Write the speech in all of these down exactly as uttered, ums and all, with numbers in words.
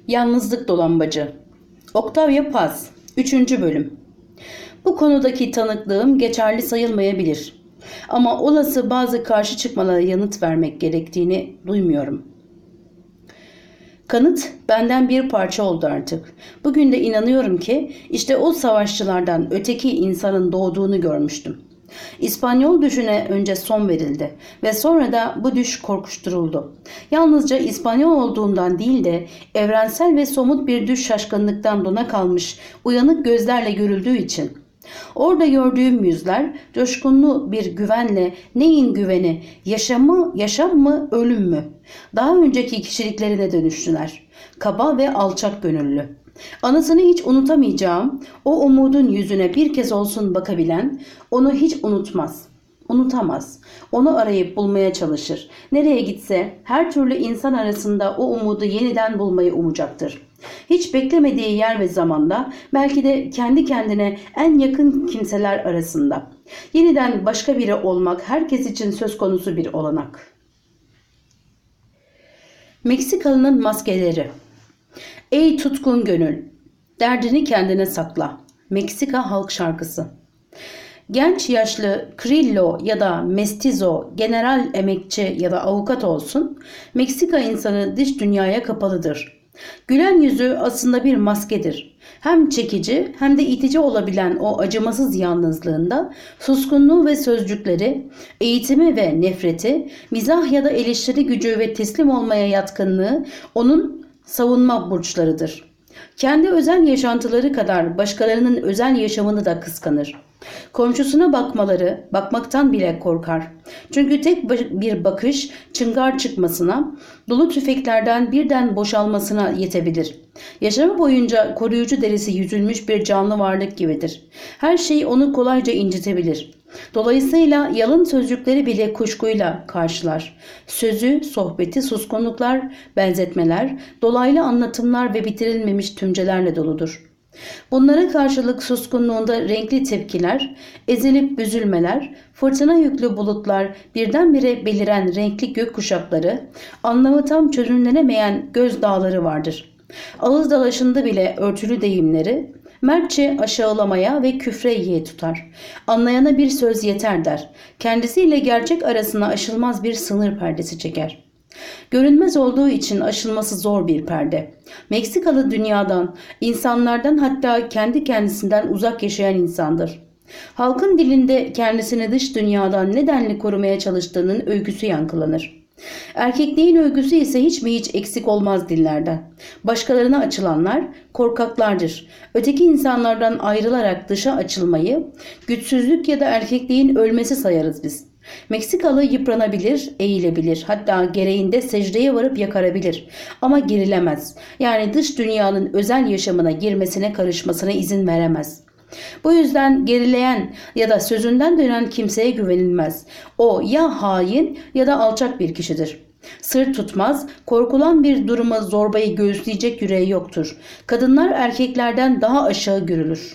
Yalnızlık Dolambacı. Octavia Paz. üçüncü bölüm. Bu konudaki tanıklığım geçerli sayılmayabilir. Ama olası bazı karşı çıkmalara yanıt vermek gerektiğini duymuyorum. Kanıt benden bir parça oldu artık. Bugün de inanıyorum ki işte o savaşçılardan öteki insanın doğduğunu görmüştüm. İspanyol düşüne önce son verildi ve sonra da bu düş korkuşturuldu. Yalnızca İspanyol olduğundan değil de evrensel ve somut bir düş şaşkınlıktan dona kalmış uyanık gözlerle görüldüğü için. Orada gördüğüm yüzler coşkunlu bir güvenle neyin güveni, yaşam mı, yaşam mı, ölüm mü? Daha önceki kişiliklerine dönüştüler. Kaba ve alçak gönüllü. Anısını hiç unutamayacağım, o umudun yüzüne bir kez olsun bakabilen, onu hiç unutmaz, unutamaz. Onu arayıp bulmaya çalışır. Nereye gitse her türlü insan arasında o umudu yeniden bulmayı umacaktır. Hiç beklemediği yer ve zamanda, belki de kendi kendine en yakın kimseler arasında. Yeniden başka biri olmak herkes için söz konusu bir olanak. Meksikalı'nın maskeleri. Ey tutkun gönül, derdini kendine sakla. Meksika halk şarkısı. Genç yaşlı Krillo ya da Mestizo, general emekçi ya da avukat olsun, Meksika insanı dış dünyaya kapalıdır. Gülen yüzü aslında bir maskedir. Hem çekici hem de itici olabilen o acımasız yalnızlığında suskunluğu ve sözcükleri, eğitimi ve nefreti, mizah ya da eleştiri gücü ve teslim olmaya yatkınlığı onun savunma burçlarıdır. Kendi özel yaşantıları kadar başkalarının özel yaşamını da kıskanır. Komşusuna bakmaları, bakmaktan bile korkar. Çünkü tek bir bakış çıngar çıkmasına, dolu tüfeklerden birden boşalmasına yetebilir. Yaşamı boyunca koruyucu derisi yüzülmüş bir canlı varlık gibidir. Her şey onu kolayca incitebilir. Dolayısıyla yalın sözcükleri bile kuşkuyla karşılar. Sözü, sohbeti, suskunluklar, benzetmeler, dolaylı anlatımlar ve bitirilmemiş tümcelerle doludur. Bunlara karşılık suskunluğunda renkli tepkiler, ezilip büzülmeler, fırtına yüklü bulutlar, birdenbire beliren renkli gök kuşakları, anlamı tam çözümlenemeyen göz dağları vardır. Ağız dalaşında bile örtülü deyimleri, mertçe aşağılamaya ve küfre yiğit tutar. Anlayana bir söz yeter der. Kendisiyle gerçek arasına aşılmaz bir sınır perdesi çeker. Görünmez olduğu için aşılması zor bir perde. Meksikalı dünyadan, insanlardan, hatta kendi kendisinden uzak yaşayan insandır. Halkın dilinde kendisini dış dünyadan nedenli korumaya çalıştığının öyküsü yankılanır. Erkekliğin öyküsü ise hiç mi hiç eksik olmaz dillerden. Başkalarına açılanlar korkaklardır. Öteki insanlardan ayrılarak dışa açılmayı güçsüzlük ya da erkekliğin ölmesi sayarız biz. Meksikalı yıpranabilir, eğilebilir, hatta gereğinde secdeye varıp yakarabilir ama gerilemez. Yani dış dünyanın özel yaşamına girmesine, karışmasına izin veremez. Bu yüzden gerileyen ya da sözünden dönen kimseye güvenilmez. O ya hain ya da alçak bir kişidir. Sır tutmaz, korkulan bir duruma zorbayı göğüsleyecek yüreği yoktur. Kadınlar erkeklerden daha aşağı görülür.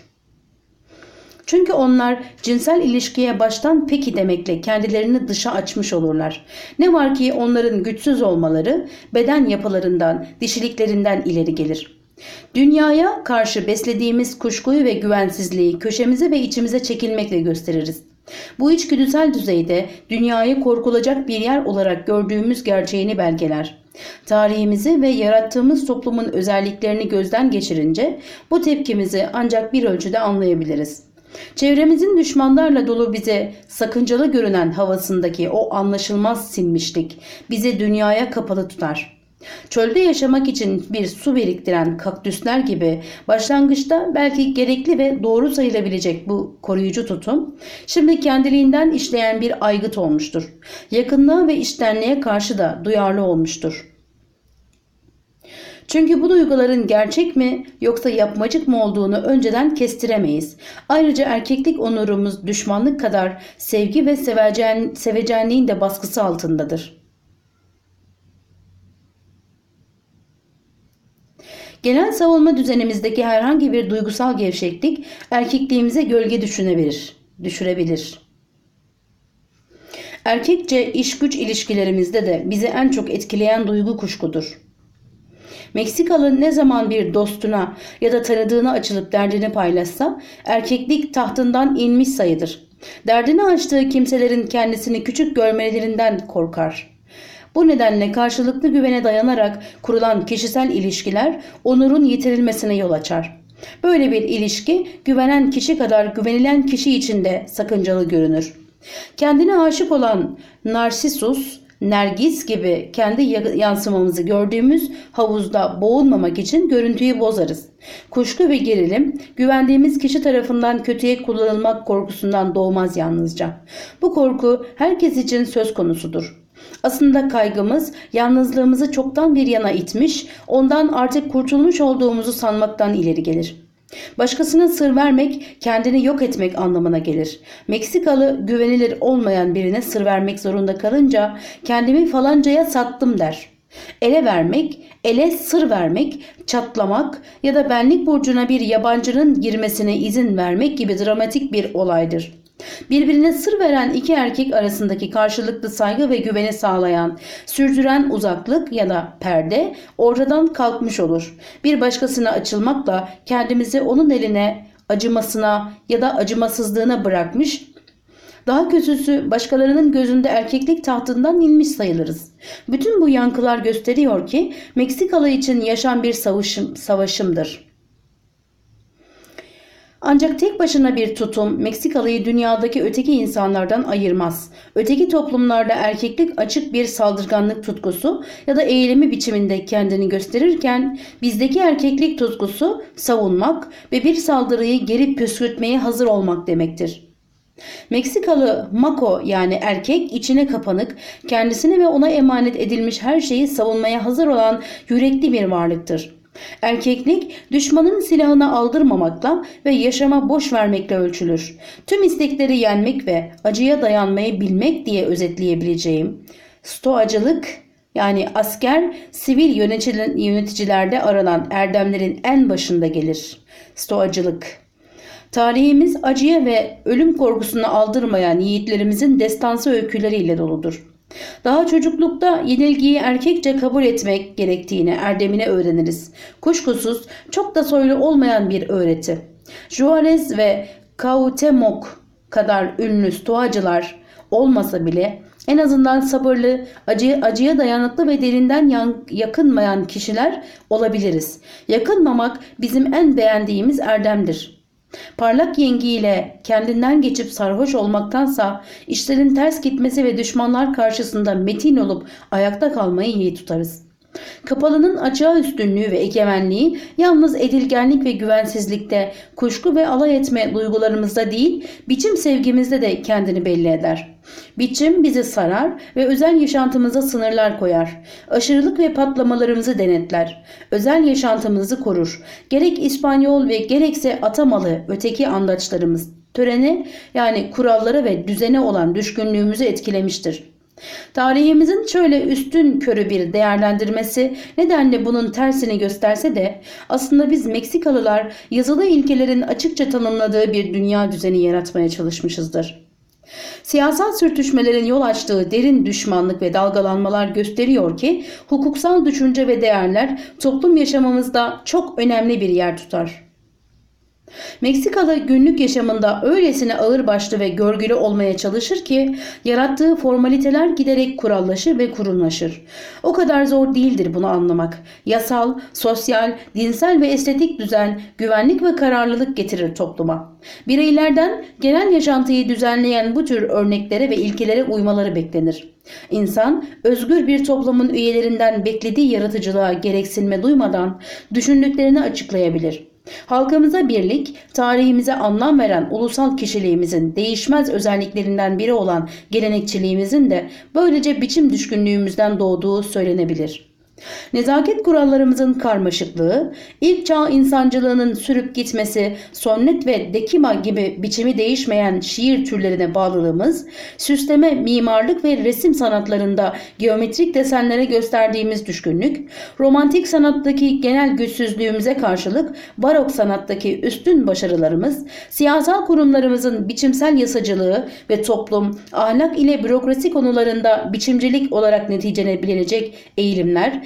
Çünkü onlar cinsel ilişkiye baştan peki demekle kendilerini dışa açmış olurlar. Ne var ki onların güçsüz olmaları beden yapılarından, dişiliklerinden ileri gelir. Dünyaya karşı beslediğimiz kuşkuyu ve güvensizliği köşemize ve içimize çekilmekle gösteririz. Bu içgüdüsel düzeyde dünyayı korkulacak bir yer olarak gördüğümüz gerçeğini belgeler. Tarihimizi ve yarattığımız toplumun özelliklerini gözden geçirince bu tepkimizi ancak bir ölçüde anlayabiliriz. Çevremizin düşmanlarla dolu bize sakıncalı görünen havasındaki o anlaşılmaz sinmişlik bizi dünyaya kapalı tutar. Çölde yaşamak için bir su biriktiren kaktüsler gibi başlangıçta belki gerekli ve doğru sayılabilecek bu koruyucu tutum, şimdi kendiliğinden işleyen bir aygıt olmuştur. Yakınlığa ve içtenliğe karşı da duyarlı olmuştur. Çünkü bu duyguların gerçek mi yoksa yapmacık mı olduğunu önceden kestiremeyiz. Ayrıca erkeklik onurumuz düşmanlık kadar sevgi ve sevecen, sevecenliğin de baskısı altındadır. Genel savunma düzenimizdeki herhangi bir duygusal gevşeklik erkekliğimize gölge düşünebilir, düşürebilir. Erkekçe iş güç ilişkilerimizde de bizi en çok etkileyen duygu kuşkudur. Meksikalı ne zaman bir dostuna ya da tanıdığına açılıp derdini paylaşsa erkeklik tahtından inmiş sayılır. Derdini açtığı kimselerin kendisini küçük görmelerinden korkar. Bu nedenle karşılıklı güvene dayanarak kurulan kişisel ilişkiler onurun yitirilmesine yol açar. Böyle bir ilişki güvenen kişi kadar güvenilen kişi için de sakıncalı görünür. Kendine aşık olan Narsisus, Nergis gibi kendi yansımamızı gördüğümüz havuzda boğulmamak için görüntüyü bozarız. Kuşku ve gerilim güvendiğimiz kişi tarafından kötüye kullanılmak korkusundan doğmaz yalnızca. Bu korku herkes için söz konusudur. Aslında kaygımız yalnızlığımızı çoktan bir yana itmiş, ondan artık kurtulmuş olduğumuzu sanmaktan ileri gelir. Başkasına sır vermek, kendini yok etmek anlamına gelir. Meksikalı güvenilir olmayan birine sır vermek zorunda kalınca kendimi falancaya sattım der. Ele vermek, ele sır vermek, çatlamak ya da benlik burcuna bir yabancının girmesine izin vermek gibi dramatik bir olaydır. Birbirine sır veren iki erkek arasındaki karşılıklı saygı ve güveni sağlayan, sürdüren uzaklık ya da perde ortadan kalkmış olur. Bir başkasına açılmakla kendimizi onun eline, acımasına ya da acımasızlığına bırakmış, daha kötüsü başkalarının gözünde erkeklik tahtından inmiş sayılırız. Bütün bu yankılar gösteriyor ki Meksikalı için yaşam bir savaşım, savaşımdır. Ancak tek başına bir tutum Meksikalı'yı dünyadaki öteki insanlardan ayırmaz. Öteki toplumlarda erkeklik açık bir saldırganlık tutkusu ya da eğilimi biçiminde kendini gösterirken bizdeki erkeklik tutkusu savunmak ve bir saldırıyı geri püskürtmeye hazır olmak demektir. Meksikalı Mako yani erkek içine kapanık, kendisine ve ona emanet edilmiş her şeyi savunmaya hazır olan yürekli bir varlıktır. Erkeklik düşmanın silahını aldırmamakla ve yaşama boş vermekle ölçülür. Tüm istekleri yenmek ve acıya dayanmayı bilmek diye özetleyebileceğim stoacılık yani asker sivil yöneticilerde aranan erdemlerin en başında gelir. Stoacılık. Tarihimiz acıya ve ölüm korkusunu aldırmayan yiğitlerimizin destansı öyküleriyle doludur. Daha çocuklukta yenilgiyi erkekçe kabul etmek gerektiğini erdemine öğreniriz. Kuşkusuz çok da soylu olmayan bir öğreti. Juarez ve Cuauhtémoc kadar ünlü stoacılar olmasa bile en azından sabırlı, acı, acıya dayanıklı ve derinden yan, yakınmayan kişiler olabiliriz. Yakınmamak bizim en beğendiğimiz erdemdir. Parlak yengiyle kendinden geçip sarhoş olmaktansa işlerin ters gitmesi ve düşmanlar karşısında metin olup ayakta kalmayı iyi tutarız. Kapalının açığa üstünlüğü ve egemenliği yalnız edilgenlik ve güvensizlikte, kuşku ve alay etme duygularımızda değil, biçim sevgimizde de kendini belli eder. Biçim bizi sarar ve özel yaşantımıza sınırlar koyar. Aşırılık ve patlamalarımızı denetler. Özel yaşantımızı korur. Gerek İspanyol ve gerekse Atamalı öteki andaçlarımız törene yani kurallara ve düzene olan düşkünlüğümüzü etkilemiştir. Tarihimizin şöyle üstün körü bir değerlendirmesi nedenle bunun tersini gösterse de aslında biz Meksikalılar yazılı ilkelerin açıkça tanımladığı bir dünya düzeni yaratmaya çalışmışızdır. Siyasal sürtüşmelerin yol açtığı derin düşmanlık ve dalgalanmalar gösteriyor ki hukuksal düşünce ve değerler toplum yaşamımızda çok önemli bir yer tutar. Meksikalı günlük yaşamında öylesine ağırbaşlı ve görgülü olmaya çalışır ki yarattığı formaliteler giderek kurallaşır ve kurumlaşır. O kadar zor değildir bunu anlamak. Yasal, sosyal, dinsel ve estetik düzen, güvenlik ve kararlılık getirir topluma. Bireylerden genel yaşantıyı düzenleyen bu tür örneklere ve ilkelere uymaları beklenir. İnsan, özgür bir toplumun üyelerinden beklediği yaratıcılığa gereksinme duymadan düşündüklerini açıklayabilir. Halkımıza birlik, tarihimize anlam veren ulusal kişiliğimizin değişmez özelliklerinden biri olan gelenekçiliğimizin de böylece biçim düşkünlüğümüzden doğduğu söylenebilir. Nezaket kurallarımızın karmaşıklığı, ilk çağ insancılığının sürüp gitmesi, sonnet ve dekima gibi biçimi değişmeyen şiir türlerine bağlılığımız, süsleme, mimarlık ve resim sanatlarında geometrik desenlere gösterdiğimiz düşkünlük, romantik sanattaki genel güçsüzlüğümüze karşılık barok sanattaki üstün başarılarımız, siyasal kurumlarımızın biçimsel yasacılığı ve toplum, ahlak ile bürokrasi konularında biçimcilik olarak neticelenebilecek eğilimler,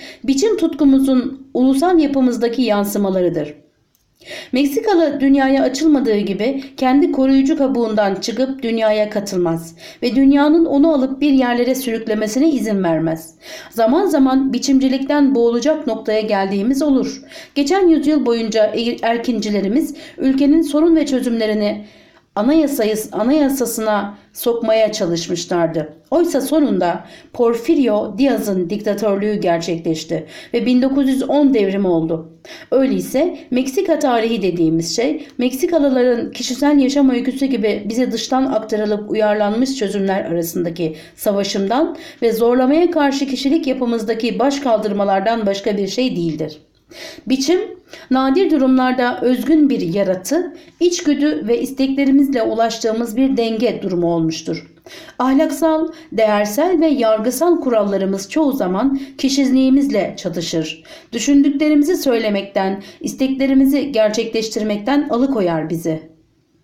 biçim tutkumuzun ulusal yapımızdaki yansımalarıdır. Meksikalı dünyaya açılmadığı gibi kendi koruyucu kabuğundan çıkıp dünyaya katılmaz ve dünyanın onu alıp bir yerlere sürüklemesine izin vermez. Zaman zaman biçimcilikten boğulacak noktaya geldiğimiz olur. Geçen yüzyıl boyunca erkincilerimiz ülkenin sorun ve çözümlerini Anayasayı, anayasasına sokmaya çalışmışlardı. Oysa sonunda Porfirio Diaz'ın diktatörlüğü gerçekleşti ve bin dokuz yüz on devrimi oldu. Öyleyse Meksika tarihi dediğimiz şey, Meksikalıların kişisel yaşam öyküsü gibi bize dıştan aktarılıp uyarlanmış çözümler arasındaki savaşımdan ve zorlamaya karşı kişilik yapımızdaki başkaldırmalardan başka bir şey değildir. Biçim, nadir durumlarda özgün bir yaratı, içgüdü ve isteklerimizle ulaştığımız bir denge durumu olmuştur. Ahlaksal, değersel ve yargısal kurallarımız çoğu zaman kişiliğimizle çatışır. Düşündüklerimizi söylemekten, isteklerimizi gerçekleştirmekten alıkoyar bizi.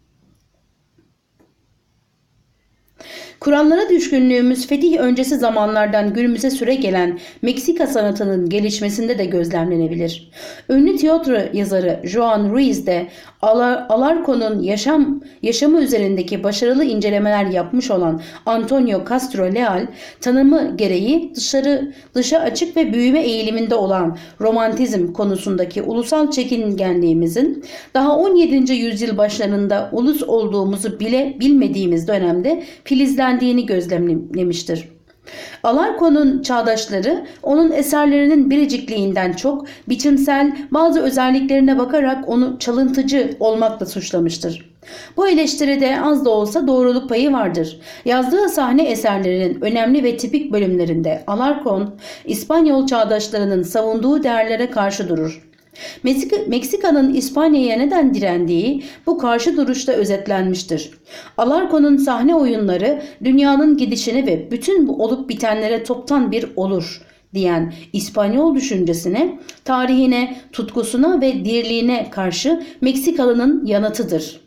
Kurallara düşkünlüğümüz fetih öncesi zamanlardan günümüze süre gelen Meksika sanatının gelişmesinde de gözlemlenebilir. Ünlü tiyatro yazarı Juan Ruiz de Alarcó'nun yaşam, yaşamı üzerindeki başarılı incelemeler yapmış olan Antonio Castro Leal, tanımı gereği dışarı dışa açık ve büyüme eğiliminde olan romantizm konusundaki ulusal çekingenliğimizin daha on yedinci yüzyıl başlarında ulus olduğumuzu bile bilmediğimiz dönemde filizlendiğini gözlemlemiştir. Alarcó'nun çağdaşları onun eserlerinin biricikliğinden çok biçimsel bazı özelliklerine bakarak onu çalıntıcı olmakla suçlamıştır. Bu eleştiride az da olsa doğruluk payı vardır. Yazdığı sahne eserlerinin önemli ve tipik bölümlerinde Alarcón, İspanyol çağdaşlarının savunduğu değerlere karşı durur. Meksika'nın İspanya'ya neden direndiği bu karşı duruşta özetlenmiştir. Alarcó'nun sahne oyunları dünyanın gidişine ve bütün bu olup bitenlere toptan bir olur diyen İspanyol düşüncesine, tarihine, tutkusuna ve dirliğine karşı Meksikalı'nın yanıtıdır.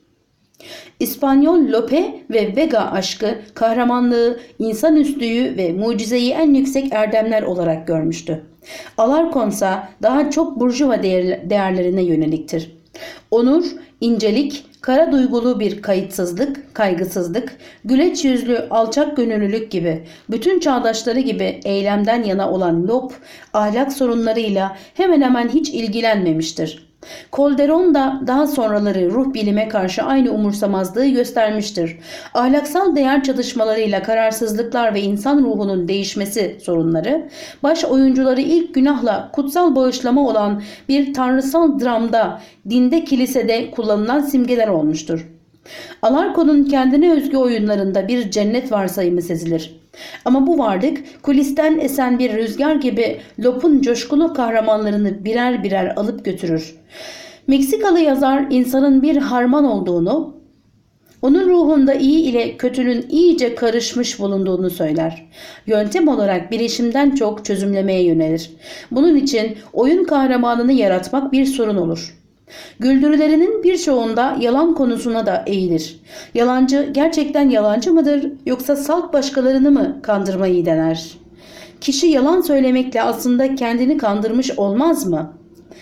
İspanyol Lope ve Vega aşkı, kahramanlığı, insanüstülüğü ve mucizeyi en yüksek erdemler olarak görmüştü. Alarcón ise daha çok burjuva değerlerine yöneliktir. Onur, incelik, kara duygulu bir kayıtsızlık, kaygısızlık, güleç yüzlü alçak gönüllülük gibi bütün çağdaşları gibi eylemden yana olan Lope, ahlak sorunlarıyla hemen hemen hiç ilgilenmemiştir. Calderón da daha sonraları ruh bilime karşı aynı umursamazlığı göstermiştir. Ahlaksal değer çatışmalarıyla kararsızlıklar ve insan ruhunun değişmesi sorunları, baş oyuncuları ilk günahla kutsal bağışlama olan bir tanrısal dramda, dinde, kilisede kullanılan simgeler olmuştur. Alarcó'nun kendine özgü oyunlarında bir cennet varsayımı sezilir. Ama bu varlık kulisten esen bir rüzgar gibi Lope'un coşkulu kahramanlarını birer birer alıp götürür. Meksikalı yazar insanın bir harman olduğunu, onun ruhunda iyi ile kötünün iyice karışmış bulunduğunu söyler. Yöntem olarak bilişimden çok çözümlemeye yönelir. Bunun için oyun kahramanını yaratmak bir sorun olur. Güldürülerinin birçoğunda yalan konusuna da eğilir. Yalancı gerçekten yalancı mıdır, yoksa salt başkalarını mı kandırmayı dener? Kişi yalan söylemekle aslında kendini kandırmış olmaz mı?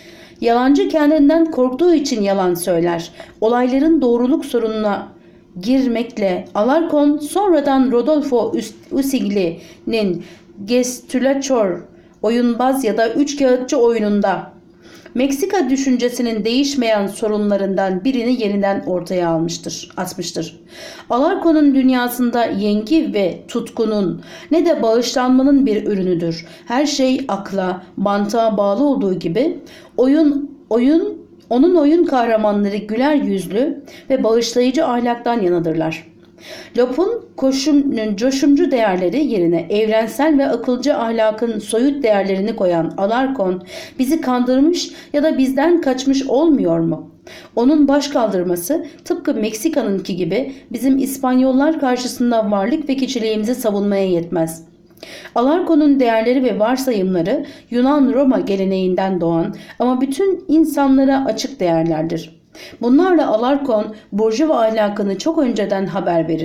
Yalancı kendinden korktuğu için yalan söyler. Olayların doğruluk sorununa girmekle Alarcón sonradan Rodolfo Usigli'nin Gestülaçor, oyunbaz ya da üçkağıtçı oyununda Meksika düşüncesinin değişmeyen sorunlarından birini yeniden ortaya almıştır, atmıştır. Alarcó'nun dünyasında yengi ve tutkunun ne de bağışlanmanın bir ürünüdür. Her şey akla, mantığa bağlı olduğu gibi oyun oyun onun oyun kahramanları güler yüzlü ve bağışlayıcı ahlaktan yanadırlar. Lope'un koşum, coşumcu değerleri yerine evrensel ve akılcı ahlakın soyut değerlerini koyan Alarcón bizi kandırmış ya da bizden kaçmış olmuyor mu? Onun başkaldırması tıpkı Meksika'nınki gibi bizim İspanyollar karşısında varlık ve kişiliğimizi savunmaya yetmez. Alarcó'nun değerleri ve varsayımları Yunan-Roma geleneğinden doğan ama bütün insanlara açık değerlerdir. Bunlarla Alarcón burjuva ahlakını çok önceden haber verir.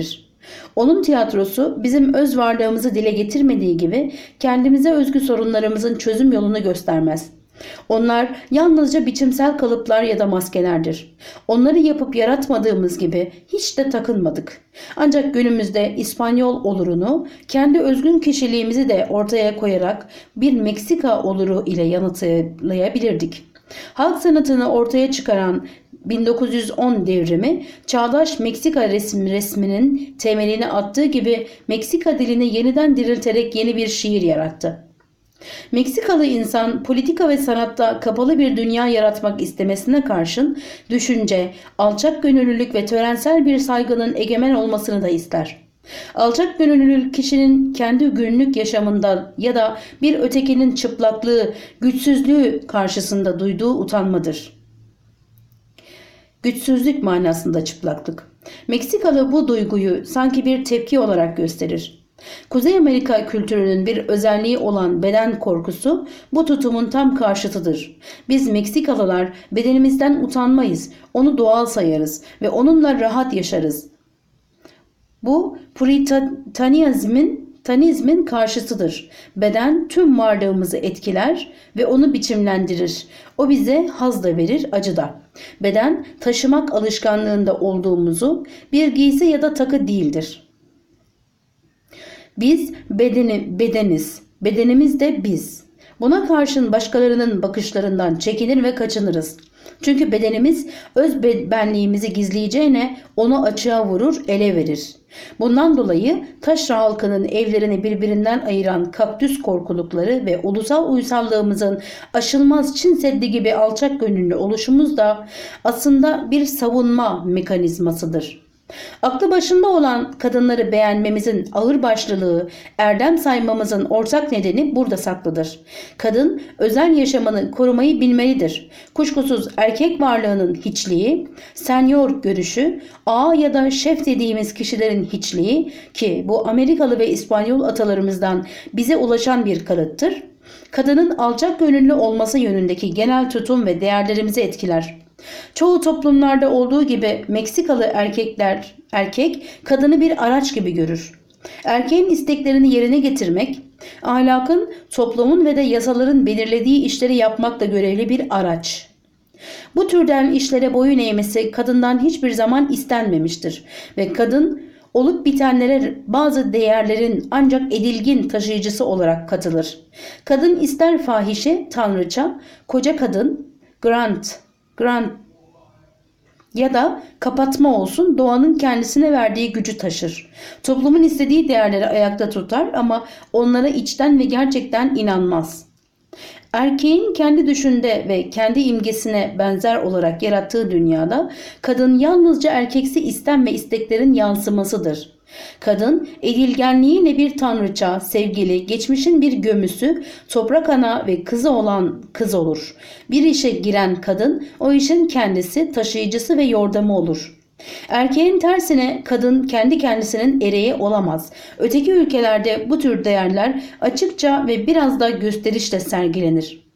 Onun tiyatrosu bizim öz varlığımızı dile getirmediği gibi kendimize özgü sorunlarımızın çözüm yolunu göstermez. Onlar yalnızca biçimsel kalıplar ya da maskelerdir. Onları yapıp yaratmadığımız gibi hiç de takınmadık. Ancak günümüzde İspanyol olurunu, kendi özgün kişiliğimizi de ortaya koyarak bir Meksika oluru ile yanıtlayabilirdik. Halk sanatını ortaya çıkaran bin dokuz yüz on devrimi, çağdaş Meksika resmi resminin temelini attığı gibi Meksika dilini yeniden dirilterek yeni bir şiir yarattı. Meksikalı insan politika ve sanatta kapalı bir dünya yaratmak istemesine karşın düşünce, alçak gönüllülük ve törensel bir saygının egemen olmasını da ister. Alçak gönüllülük kişinin kendi günlük yaşamında ya da bir ötekinin çıplaklığı, güçsüzlüğü karşısında duyduğu utanmadır. Güçsüzlük manasında çıplaklık. Meksikalı bu duyguyu sanki bir tepki olarak gösterir. Kuzey Amerika kültürünün bir özelliği olan beden korkusu bu tutumun tam karşıtıdır. Biz Meksikalılar bedenimizden utanmayız, onu doğal sayarız ve onunla rahat yaşarız. Bu Puritanizmin Tanizmin karşısıdır. Beden tüm varlığımızı etkiler ve onu biçimlendirir. O bize haz da verir, acı da. Beden taşımak alışkanlığında olduğumuzu bir giysi ya da takı değildir. Biz bedeni, bedeniz. Bedenimiz de biz. Buna karşın başkalarının bakışlarından çekinir ve kaçınırız. Çünkü bedenimiz öz benliğimizi gizleyeceğine onu açığa vurur, ele verir. Bundan dolayı taşra halkının evlerini birbirinden ayıran kaktüs korkulukları ve ulusal uysallığımızın aşılmaz Çin Seddi gibi alçak gönüllü oluşumuz da aslında bir savunma mekanizmasıdır. Aklı başında olan kadınları beğenmemizin ağırbaşlılığı, erdem saymamızın ortak nedeni burada saklıdır. Kadın özel yaşamını korumayı bilmelidir. Kuşkusuz erkek varlığının hiçliği, senyor görüşü, ağa ya da şef dediğimiz kişilerin hiçliği ki bu Amerikalı ve İspanyol atalarımızdan bize ulaşan bir kanıttır, kadının alçak gönüllü olması yönündeki genel tutum ve değerlerimizi etkiler. Çoğu toplumlarda olduğu gibi Meksikalı erkekler, erkek kadını bir araç gibi görür. Erkeğin isteklerini yerine getirmek, ahlakın, toplumun ve de yasaların belirlediği işleri yapmakla görevli bir araç. Bu türden işlere boyun eğmesi kadından hiçbir zaman istenmemiştir ve kadın olup bitenlere bazı değerlerin ancak edilgin taşıyıcısı olarak katılır. Kadın ister fahişe, tanrıça, koca kadın, grant, grant ya da kapatma olsun doğanın kendisine verdiği gücü taşır. Toplumun istediği değerleri ayakta tutar ama onlara içten ve gerçekten inanmaz. Erkeğin kendi düşünde ve kendi imgesine benzer olarak yarattığı dünyada kadın yalnızca erkeksi istem ve isteklerin yansımasıdır. Kadın edilgenliğiyle bir tanrıça, sevgili, geçmişin bir gömüsü, toprak ana ve kızı olan kız olur. Bir işe giren kadın o işin kendisi, taşıyıcısı ve yordamı olur. Erkeğin tersine kadın kendi kendisinin ereği olamaz. Öteki ülkelerde bu tür değerler açıkça ve biraz da gösterişle sergilenir.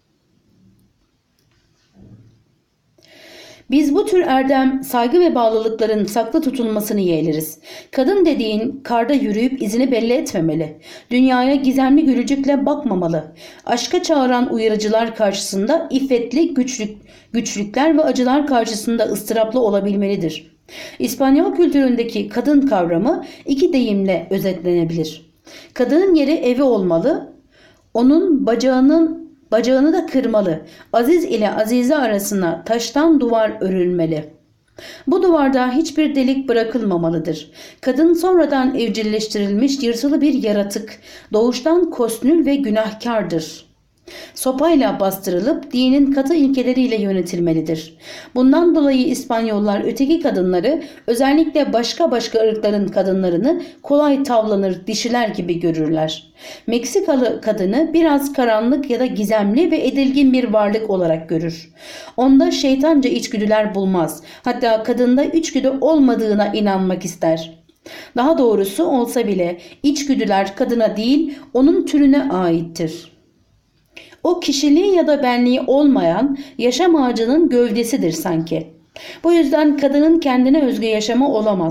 Biz bu tür erdem, saygı ve bağlılıkların saklı tutulmasını yeğleriz. Kadın dediğin karda yürüyüp izini belli etmemeli. Dünyaya gizemli gülücükle bakmamalı. Aşka çağıran uyarıcılar karşısında iffetli güçlük, güçlükler ve acılar karşısında ıstıraplı olabilmelidir. İspanyol kültüründeki kadın kavramı iki deyimle özetlenebilir. Kadının yeri evi olmalı, onun bacağının Bacağını da kırmalı. Aziz ile azize arasına taştan duvar örülmeli. Bu duvarda hiçbir delik bırakılmamalıdır. Kadın sonradan evcilleştirilmiş yırtılı bir yaratık. Doğuştan kosnül ve günahkardır. Sopayla bastırılıp dinin katı ilkeleriyle yönetilmelidir. Bundan dolayı İspanyollar öteki kadınları, özellikle başka başka ırkların kadınlarını kolay tavlanır dişiler gibi görürler. Meksikalı kadını biraz karanlık ya da gizemli ve edilgin bir varlık olarak görür. Onda şeytanca içgüdüler bulmaz. Hatta kadında içgüdü olmadığına inanmak ister. Daha doğrusu olsa bile içgüdüler kadına değil, onun türüne aittir. O kişiliği ya da benliği olmayan yaşam ağacının gövdesidir sanki. Bu yüzden kadının kendine özgü yaşamı olamaz.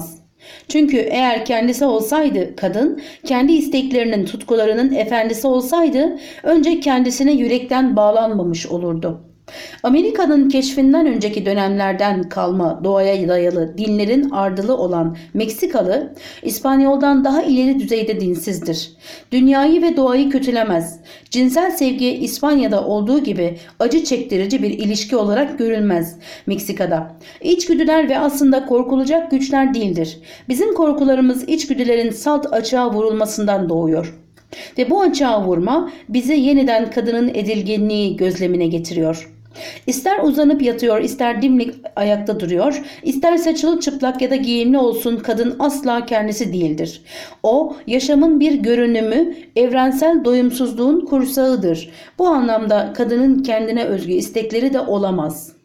Çünkü eğer kendisi olsaydı kadın, kendi isteklerinin, tutkularının efendisi olsaydı önce kendisine yürekten bağlanmamış olurdu. Amerika'nın keşfinden önceki dönemlerden kalma doğaya dayalı dinlerin ardılı olan Meksikalı, İspanyol'dan daha ileri düzeyde dinsizdir. Dünyayı ve doğayı kötülemez. Cinsel sevgi İspanya'da olduğu gibi acı çektirici bir ilişki olarak görülmez Meksika'da. İçgüdüler ve aslında korkulacak güçler değildir. Bizim korkularımız içgüdülerin salt açığa vurulmasından doğuyor. Ve bu açığa vurma bizi yeniden kadının edilgenliği gözlemine getiriyor. İster uzanıp yatıyor, ister dimdik ayakta duruyor, isterse çırılçıplak ya da giyimli olsun, kadın asla kendisi değildir. O, yaşamın bir görünümü, evrensel doyumsuzluğun kursağıdır. Bu anlamda kadının kendine özgü istekleri de olamaz.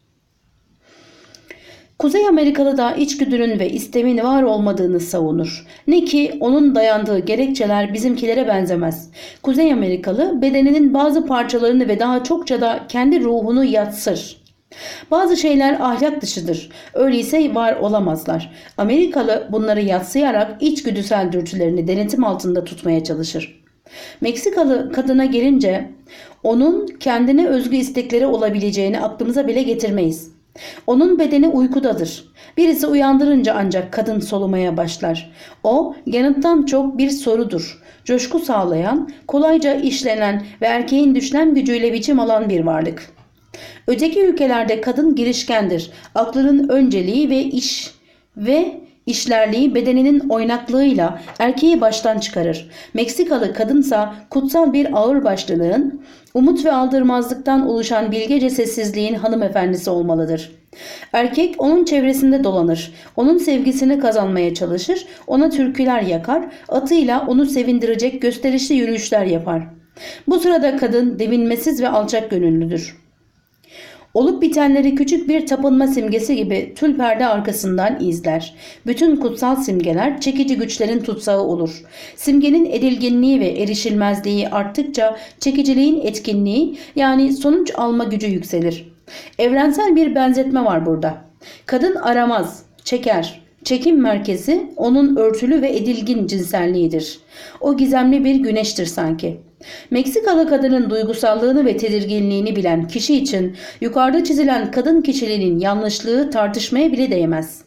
Kuzey Amerikalı da içgüdünün ve istemin var olmadığını savunur. Ne ki onun dayandığı gerekçeler bizimkilere benzemez. Kuzey Amerikalı bedeninin bazı parçalarını ve daha çokça da kendi ruhunu yatsır. Bazı şeyler ahlak dışıdır. Öyleyse var olamazlar. Amerikalı bunları yatsıyarak içgüdüsel dürtülerini denetim altında tutmaya çalışır. Meksikalı kadına gelince onun kendine özgü istekleri olabileceğini aklımıza bile getirmeyiz. Onun bedeni uykudadır. Birisi uyandırınca ancak kadın solumaya başlar. O yanıttan çok bir sorudur. Coşku sağlayan, kolayca işlenen ve erkeğin düşlem gücüyle biçim alan bir varlık. Öteki ülkelerde kadın girişkendir. Aklının önceliği ve iş ve işlerliği bedeninin oynaklığıyla erkeği baştan çıkarır. Meksikalı kadınsa kutsal bir ağırbaşlılığın, umut ve aldırmazlıktan oluşan bilgece sessizliğin hanımefendisi olmalıdır. Erkek onun çevresinde dolanır, onun sevgisini kazanmaya çalışır, ona türküler yakar, atıyla onu sevindirecek gösterişli yürüyüşler yapar. Bu sırada kadın devinmesiz ve alçak gönüllüdür. Olup bitenleri küçük bir tapınma simgesi gibi tül perde arkasından izler. Bütün kutsal simgeler çekici güçlerin tutsağı olur. Simgenin edilginliği ve erişilmezliği arttıkça çekiciliğin etkinliği, yani sonuç alma gücü yükselir. Evrensel bir benzetme var burada. Kadın aramaz, çeker. Çekim merkezi onun örtülü ve edilgin cinselliğidir. O gizemli bir güneştir sanki. Meksikalı kadının duygusallığını ve tedirginliğini bilen kişi için yukarıda çizilen kadın kişiliğinin yanlışlığı tartışmaya bile değmez.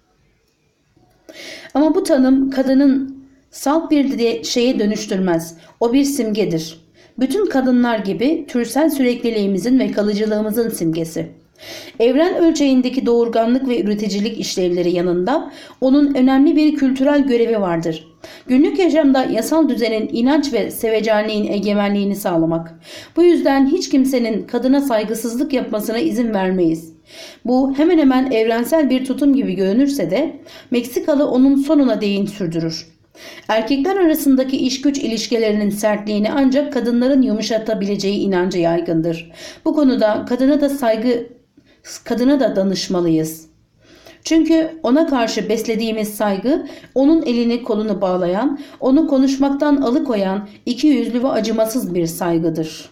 Ama bu tanım kadının salt bir de şeye dönüştürmez. O bir simgedir. Bütün kadınlar gibi türsel sürekliliğimizin ve kalıcılığımızın simgesi. Evren ölçeğindeki doğurganlık ve üreticilik işlevleri yanında onun önemli bir kültürel görevi vardır. Günlük yaşamda yasal düzenin inanç ve sevecenliğin egemenliğini sağlamak. Bu yüzden hiç kimsenin kadına saygısızlık yapmasına izin vermeyiz. Bu hemen hemen evrensel bir tutum gibi görünürse de Meksikalı onun sonuna değin sürdürür. Erkekler arasındaki iş güç ilişkilerinin sertliğini ancak kadınların yumuşatabileceği inancı yaygındır. Bu konuda kadına da saygı kadına da danışmalıyız. Çünkü ona karşı beslediğimiz saygı, onun elini kolunu bağlayan, onu konuşmaktan alıkoyan iki yüzlü ve acımasız bir saygıdır.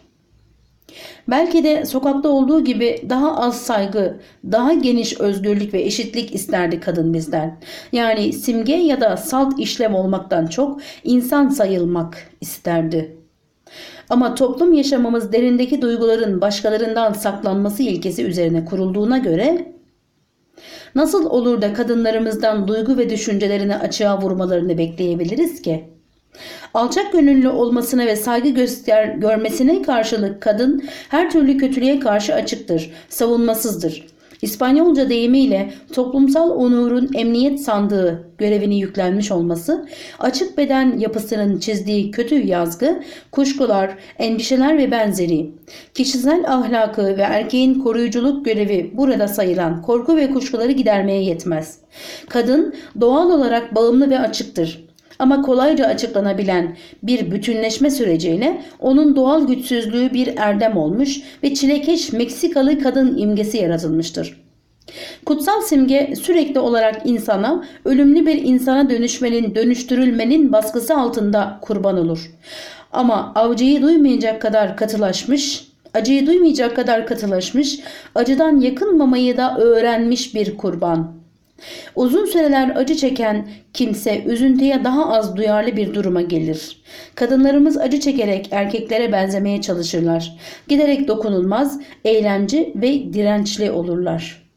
Belki de sokakta olduğu gibi daha az saygı, daha geniş özgürlük ve eşitlik isterdi kadın bizden. Yani simge ya da salt işlem olmaktan çok insan sayılmak isterdi. Ama toplum yaşamımız derindeki duyguların başkalarından saklanması ilkesi üzerine kurulduğuna göre nasıl olur da kadınlarımızdan duygu ve düşüncelerini açığa vurmalarını bekleyebiliriz ki? Alçak gönüllü olmasına ve saygı göster görmesine karşılık kadın her türlü kötülüğe karşı açıktır, savunmasızdır. İspanyolca deyimiyle toplumsal onurun emniyet sandığı görevini yüklenmiş olması, açık beden yapısının çizdiği kötü yazgı, kuşkular, endişeler ve benzeri, kişisel ahlakı ve erkeğin koruyuculuk görevi burada sayılan korku ve kuşkuları gidermeye yetmez. Kadın doğal olarak bağımlı ve açıktır. Ama kolayca açıklanabilen bir bütünleşme süreciyle onun doğal güçsüzlüğü bir erdem olmuş ve çilekeş Meksikalı kadın imgesi yaratılmıştır. Kutsal simge sürekli olarak insana, ölümlü bir insana dönüşmenin, dönüştürülmenin baskısı altında kurban olur. Ama avcıyı duymayacak kadar katılaşmış, acıyı duymayacak kadar katılaşmış, acıdan yakınmamayı da öğrenmiş bir kurban. Uzun süreler acı çeken kimse üzüntüye daha az duyarlı bir duruma gelir. Kadınlarımız acı çekerek erkeklere benzemeye çalışırlar. Giderek dokunulmaz, eylemci ve dirençli olurlar.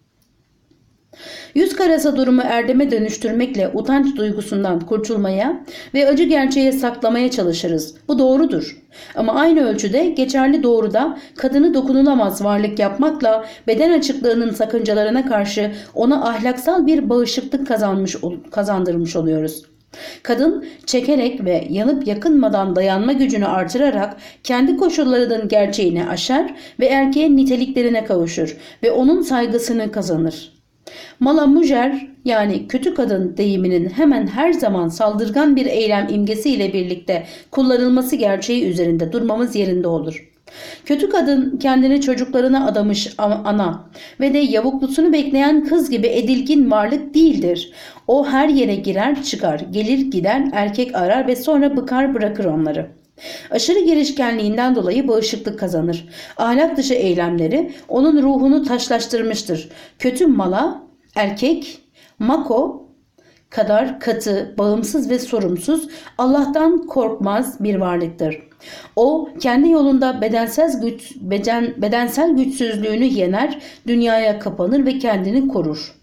Yüz karası durumu erdeme dönüştürmekle utanç duygusundan kurtulmaya ve acı gerçeği saklamaya çalışırız. Bu doğrudur. Ama aynı ölçüde geçerli doğruda kadını dokunulamaz varlık yapmakla beden açıklığının sakıncalarına karşı ona ahlaksal bir bağışıklık kazanmış, kazandırmış oluyoruz. Kadın çekerek ve yanıp yakınmadan dayanma gücünü artırarak kendi koşullarının gerçeğini aşar ve erkeğin niteliklerine kavuşur ve onun saygısını kazanır. Mala mujer yani kötü kadın deyiminin hemen her zaman saldırgan bir eylem imgesiyle birlikte kullanılması gerçeği üzerinde durmamız yerinde olur. Kötü kadın kendini çocuklarına adamış ana ve de yavuklusunu bekleyen kız gibi edilgin varlık değildir. O her yere girer çıkar, gelir gider, erkek arar ve sonra bıkar bırakır onları. Aşırı girişkenliğinden dolayı bağışıklık kazanır. Ahlak dışı eylemleri onun ruhunu taşlaştırmıştır. Kötü mala, erkek, mako kadar katı, bağımsız ve sorumsuz, Allah'tan korkmaz bir varlıktır. O kendi yolunda bedensel, güç, beden, bedensel güçsüzlüğünü yener, dünyaya kapanır ve kendini korur.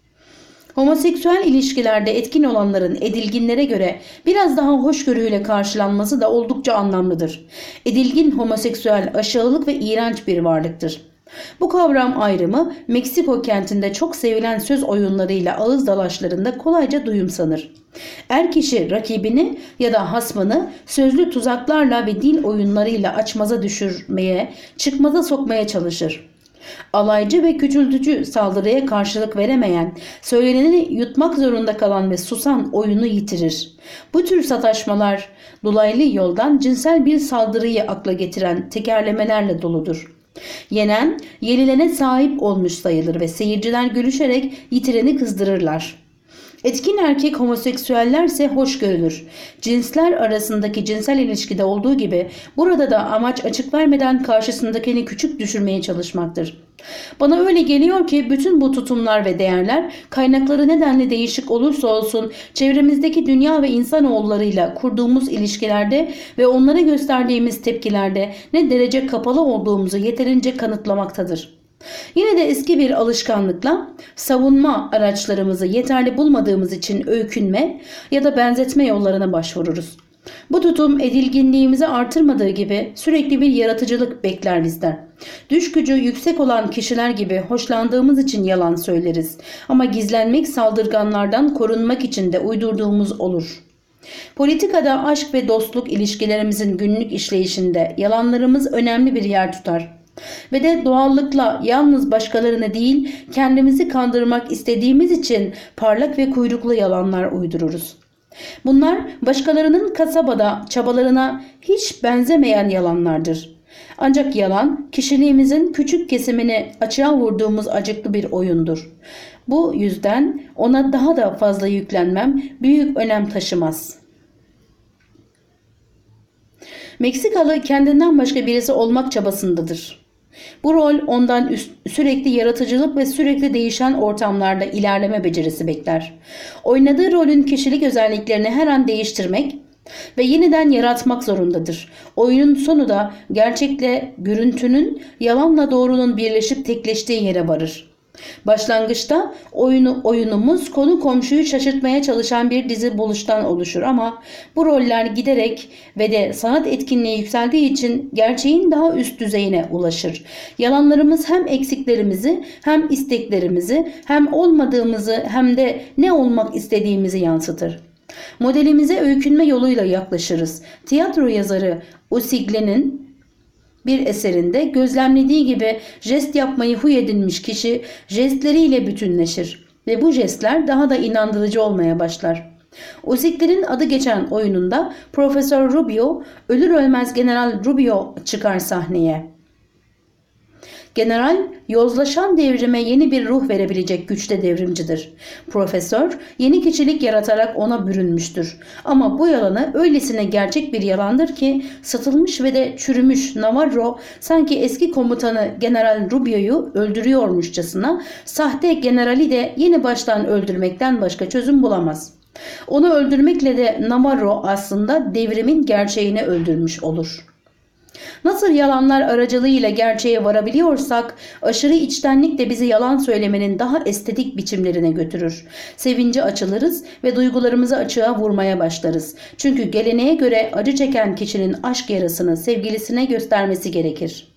Homoseksüel ilişkilerde etkin olanların edilginlere göre biraz daha hoşgörüyle karşılanması da oldukça anlamlıdır. Edilgin homoseksüel aşağılık ve iğrenç bir varlıktır. Bu kavram ayrımı Meksiko kentinde çok sevilen söz oyunlarıyla ağız dalaşlarında kolayca duyumsanır. Er kişi rakibini ya da hasmını sözlü tuzaklarla ve dil oyunlarıyla açmaza düşürmeye, çıkmaza sokmaya çalışır. Alaycı ve küçültücü saldırıya karşılık veremeyen, söyleneni yutmak zorunda kalan ve susan oyunu yitirir. Bu tür sataşmalar dolaylı yoldan cinsel bir saldırıyı akla getiren tekerlemelerle doludur. Yenen, yenilene sahip olmuş sayılır ve seyirciler gülüşerek yitireni kızdırırlar. Etkin erkek homoseksüellerse hoş görülür. Cinsler arasındaki cinsel ilişkide olduğu gibi burada da amaç açık vermeden karşısındakini küçük düşürmeye çalışmaktır. Bana öyle geliyor ki bütün bu tutumlar ve değerler kaynakları nedenle değişik olursa olsun çevremizdeki dünya ve insanoğullarıyla kurduğumuz ilişkilerde ve onlara gösterdiğimiz tepkilerde ne derece kapalı olduğumuzu yeterince kanıtlamaktadır. Yine de eski bir alışkanlıkla savunma araçlarımızı yeterli bulmadığımız için öykünme ya da benzetme yollarına başvururuz. Bu tutum edilginliğimizi artırmadığı gibi sürekli bir yaratıcılık bekler bizden. Düş gücü yüksek olan kişiler gibi hoşlandığımız için yalan söyleriz ama gizlenmek saldırganlardan korunmak için de uydurduğumuz olur. Politikada aşk ve dostluk ilişkilerimizin günlük işleyişinde yalanlarımız önemli bir yer tutar. Ve de doğallıkla yalnız başkalarını değil kendimizi kandırmak istediğimiz için parlak ve kuyruklu yalanlar uydururuz. Bunlar başkalarının kasabada çabalarına hiç benzemeyen yalanlardır. Ancak yalan kişiliğimizin küçük kesimini açığa vurduğumuz acıklı bir oyundur. Bu yüzden ona daha da fazla yüklenmem büyük önem taşımaz. Meksikalı kendinden başka birisi olmak çabasındadır. Bu rol ondan üst, sürekli yaratıcılık ve sürekli değişen ortamlarda ilerleme becerisi bekler. Oynadığı rolün kişilik özelliklerini her an değiştirmek ve yeniden yaratmak zorundadır. Oyunun sonu da gerçekle görüntünün, yalanla doğrunun birleşip tekleştiği yere varır. Başlangıçta oyunu, oyunumuz konu komşuyu şaşırtmaya çalışan bir dizi buluştan oluşur ama bu roller giderek ve de sanat etkinliği yükseldiği için gerçeğin daha üst düzeyine ulaşır. Yalanlarımız hem eksiklerimizi hem isteklerimizi hem olmadığımızı hem de ne olmak istediğimizi yansıtır. Modelimize öykünme yoluyla yaklaşırız. Tiyatro yazarı Usigle'nin bir eserinde gözlemlediği gibi jest yapmayı huy edinmiş kişi jestleriyle bütünleşir ve bu jestler daha da inandırıcı olmaya başlar. Usigler'in adı geçen oyununda Profesör Rubio, ölür ölmez General Rubio çıkar sahneye. General, yozlaşan devrime yeni bir ruh verebilecek güçte devrimcidir. Profesör, yeni kişilik yaratarak ona bürünmüştür. Ama bu yalanı öylesine gerçek bir yalandır ki satılmış ve de çürümüş Navarro sanki eski komutanı General Rubio'yu öldürüyormuşçasına sahte generali de yeni baştan öldürmekten başka çözüm bulamaz. Onu öldürmekle de Navarro aslında devrimin gerçeğini öldürmüş olur. Nasıl yalanlar aracılığıyla gerçeğe varabiliyorsak, aşırı içtenlik de bizi yalan söylemenin daha estetik biçimlerine götürür. Sevince açılırız ve duygularımızı açığa vurmaya başlarız. Çünkü geleneğe göre acı çeken kişinin aşk yarasını sevgilisine göstermesi gerekir.